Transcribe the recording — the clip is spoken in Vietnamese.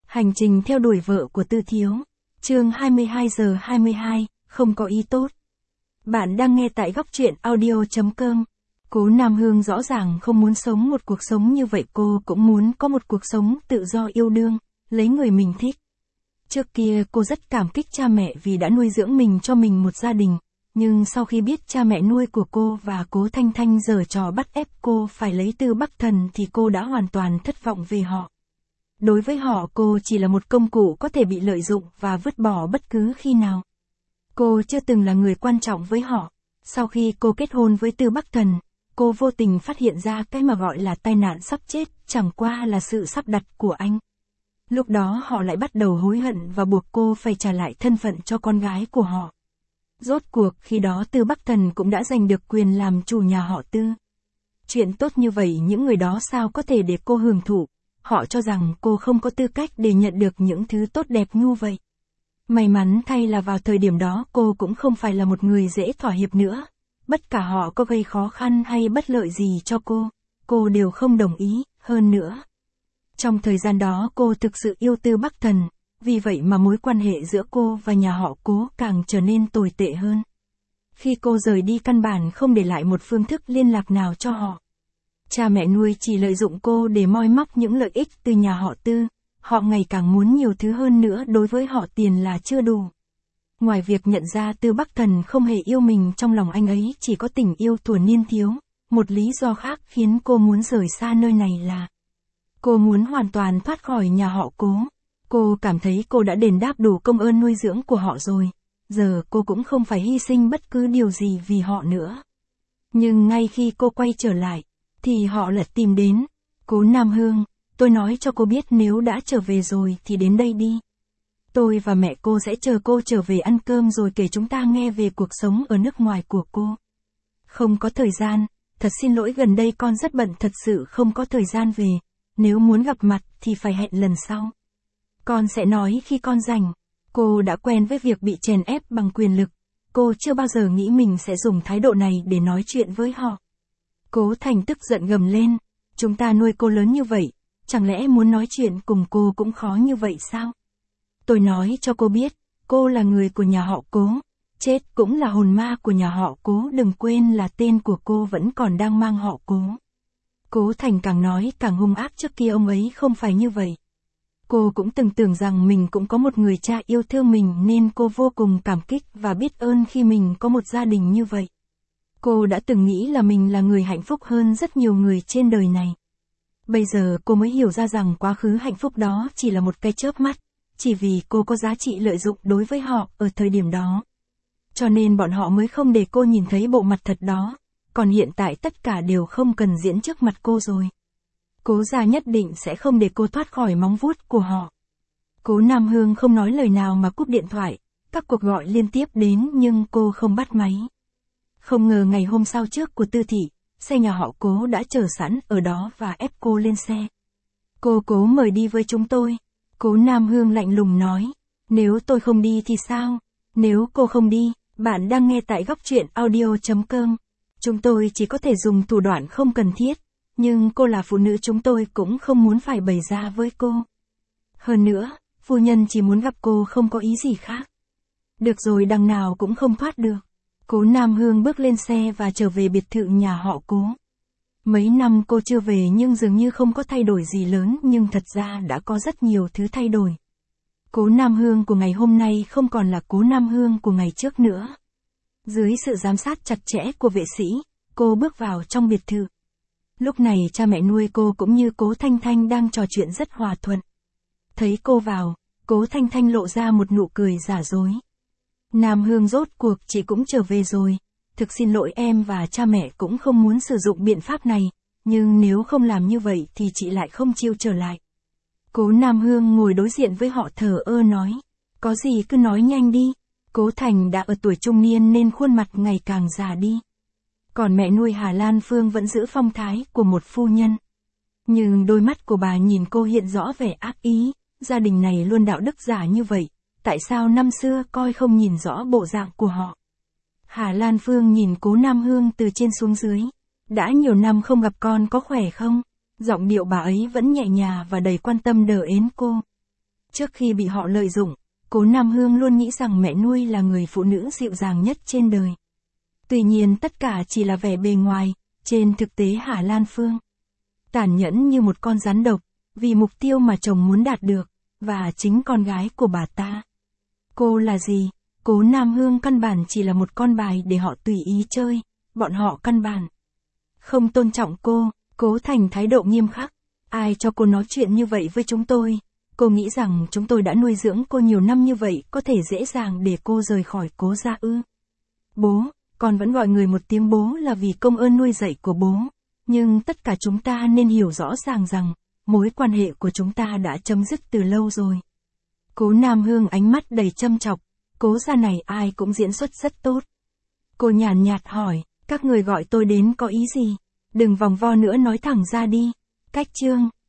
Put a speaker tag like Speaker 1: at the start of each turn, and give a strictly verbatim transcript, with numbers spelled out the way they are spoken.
Speaker 1: Hành trình theo đuổi vợ của Tư Thiếu. Chương hai mươi hai giờ hai mươi hai, không có ý tốt. Bạn đang nghe tại góc truyện audio chấm com. Cố Nam Hương rõ ràng không muốn sống một cuộc sống như vậy, cô cũng muốn có một cuộc sống tự do yêu đương, lấy người mình thích. Trước kia cô rất cảm kích cha mẹ vì đã nuôi dưỡng mình cho mình một gia đình, nhưng sau khi biết cha mẹ nuôi của cô và Cố Thanh Thanh giở trò bắt ép cô phải lấy Tư Bắc Thần thì cô đã hoàn toàn thất vọng về họ. Đối với họ cô chỉ là một công cụ có thể bị lợi dụng và vứt bỏ bất cứ khi nào. Cô chưa từng là người quan trọng với họ. Sau khi cô kết hôn với Tư Bắc Thần, cô vô tình phát hiện ra cái mà gọi là tai nạn sắp chết chẳng qua là sự sắp đặt của anh. Lúc đó họ lại bắt đầu hối hận và buộc cô phải trả lại thân phận cho con gái của họ. Rốt cuộc khi đó Tư Bắc Thần cũng đã giành được quyền làm chủ nhà họ Tư. Chuyện tốt như vậy những người đó sao có thể để cô hưởng thụ? Họ cho rằng cô không có tư cách để nhận được những thứ tốt đẹp như vậy. May mắn thay là vào thời điểm đó cô cũng không phải là một người dễ thỏa hiệp nữa. Bất cả họ có gây khó khăn hay bất lợi gì cho cô, cô đều không đồng ý, hơn nữa. Trong thời gian đó cô thực sự yêu Tư Bắc Thần, vì vậy mà mối quan hệ giữa cô và nhà họ Cố càng trở nên tồi tệ hơn. Khi cô rời đi căn bản không để lại một phương thức liên lạc nào cho họ. Cha mẹ nuôi chỉ lợi dụng cô để moi móc những lợi ích từ nhà họ Tư, họ ngày càng muốn nhiều thứ hơn nữa, đối với họ tiền là chưa đủ. Ngoài việc nhận ra Tư Bắc Thần không hề yêu mình, trong lòng anh ấy chỉ có tình yêu thuở niên thiếu, một lý do khác khiến cô muốn rời xa nơi này là cô muốn hoàn toàn thoát khỏi nhà họ Cố. Cô cảm thấy cô đã đền đáp đủ công ơn nuôi dưỡng của họ rồi, giờ cô cũng không phải hy sinh bất cứ điều gì vì họ nữa. Nhưng ngay khi cô quay trở lại, thì họ lại tìm đến. Cố Nam Hương, tôi nói cho cô biết nếu đã trở về rồi thì đến đây đi. Tôi và mẹ cô sẽ chờ cô trở về ăn cơm rồi kể chúng ta nghe về cuộc sống ở nước ngoài của cô. Không có thời gian, thật xin lỗi, gần đây con rất bận, thật sự không có thời gian về. Nếu muốn gặp mặt thì phải hẹn lần sau. Con sẽ nói khi con rảnh. Cô đã quen với việc bị chèn ép bằng quyền lực. Cô chưa bao giờ nghĩ mình sẽ dùng thái độ này để nói chuyện với họ. Cố Thành tức giận gầm lên. Chúng ta nuôi cô lớn như vậy, chẳng lẽ muốn nói chuyện cùng cô cũng khó như vậy sao? Tôi nói cho cô biết, cô là người của nhà họ Cố. Chết cũng là hồn ma của nhà họ Cố, đừng quên là tên của cô vẫn còn đang mang họ Cố. Cố Thành càng nói càng hung ác, trước kia ông ấy không phải như vậy. Cô cũng từng tưởng rằng mình cũng có một người cha yêu thương mình nên cô vô cùng cảm kích và biết ơn khi mình có một gia đình như vậy. Cô đã từng nghĩ là mình là người hạnh phúc hơn rất nhiều người trên đời này. Bây giờ cô mới hiểu ra rằng quá khứ hạnh phúc đó chỉ là một cái chớp mắt, chỉ vì cô có giá trị lợi dụng đối với họ ở thời điểm đó. Cho nên bọn họ mới không để cô nhìn thấy bộ mặt thật đó, còn hiện tại tất cả đều không cần diễn trước mặt cô rồi. Cố gia nhất định sẽ không để cô thoát khỏi móng vuốt của họ. Cố Nam Hương không nói lời nào mà cúp điện thoại, các cuộc gọi liên tiếp đến nhưng cô không bắt máy. Không ngờ ngày hôm sau trước của Tư thị, xe nhà họ Cố đã chờ sẵn ở đó và ép cô lên xe. Cô Cố mời đi với chúng tôi. Cố Nam Hương lạnh lùng nói, nếu tôi không đi thì sao? Nếu cô không đi, bạn đang nghe tại góc truyện audio chấm com. Chúng tôi chỉ có thể dùng thủ đoạn không cần thiết, nhưng cô là phụ nữ, chúng tôi cũng không muốn phải bày ra với cô. Hơn nữa, phu nhân chỉ muốn gặp cô, không có ý gì khác. Được rồi, đằng nào cũng không thoát được. Cố Nam Hương bước lên xe và trở về biệt thự nhà họ Cố. Mấy năm cô chưa về nhưng dường như không có thay đổi gì lớn, nhưng thật ra đã có rất nhiều thứ thay đổi. Cố Nam Hương của ngày hôm nay không còn là Cố Nam Hương của ngày trước nữa. Dưới sự giám sát chặt chẽ của vệ sĩ, cô bước vào trong biệt thự. Lúc này cha mẹ nuôi cô cũng như Cố Thanh Thanh đang trò chuyện rất hòa thuận. Thấy cô vào, Cố Thanh Thanh lộ ra một nụ cười giả dối. Nam Hương, rốt cuộc chị cũng trở về rồi. Thực xin lỗi, em và cha mẹ cũng không muốn sử dụng biện pháp này, nhưng nếu không làm như vậy thì chị lại không chịu trở lại. Cố Nam Hương ngồi đối diện với họ thờ ơ nói, có gì cứ nói nhanh đi. Cố Thành đã ở tuổi trung niên nên khuôn mặt ngày càng già đi. Còn mẹ nuôi Hà Lan Phương vẫn giữ phong thái của một phu nhân. Nhưng đôi mắt của bà nhìn cô hiện rõ vẻ ác ý, gia đình này luôn đạo đức giả như vậy, tại sao năm xưa coi không nhìn rõ bộ dạng của họ. Hà Lan Phương nhìn Cố Nam Hương từ trên xuống dưới. Đã nhiều năm không gặp, con có khỏe không? Giọng điệu bà ấy vẫn nhẹ nhàng và đầy quan tâm đờ ến cô. Trước khi bị họ lợi dụng, Cố Nam Hương luôn nghĩ rằng mẹ nuôi là người phụ nữ dịu dàng nhất trên đời. Tuy nhiên tất cả chỉ là vẻ bề ngoài, trên thực tế Hà Lan Phương tàn nhẫn như một con rắn độc, vì mục tiêu mà chồng muốn đạt được, và chính con gái của bà ta. Cô là gì? Cố Nam Hương căn bản chỉ là một con bài để họ tùy ý chơi, bọn họ căn bản không tôn trọng cô. Cố Thành thái độ nghiêm khắc. Ai cho cô nói chuyện như vậy với chúng tôi? Cô nghĩ rằng chúng tôi đã nuôi dưỡng cô nhiều năm như vậy có thể dễ dàng để cô rời khỏi Cố gia ư? Bố, con vẫn gọi người một tiếng bố là vì công ơn nuôi dạy của bố. Nhưng tất cả chúng ta nên hiểu rõ ràng rằng, mối quan hệ của chúng ta đã chấm dứt từ lâu rồi. Cố Nam Hương ánh mắt đầy châm chọc. Cố gia này ai cũng diễn xuất rất tốt. Cô nhàn nhạt hỏi, các người gọi tôi đến có ý gì? Đừng vòng vo nữa, nói thẳng ra đi. Cách chương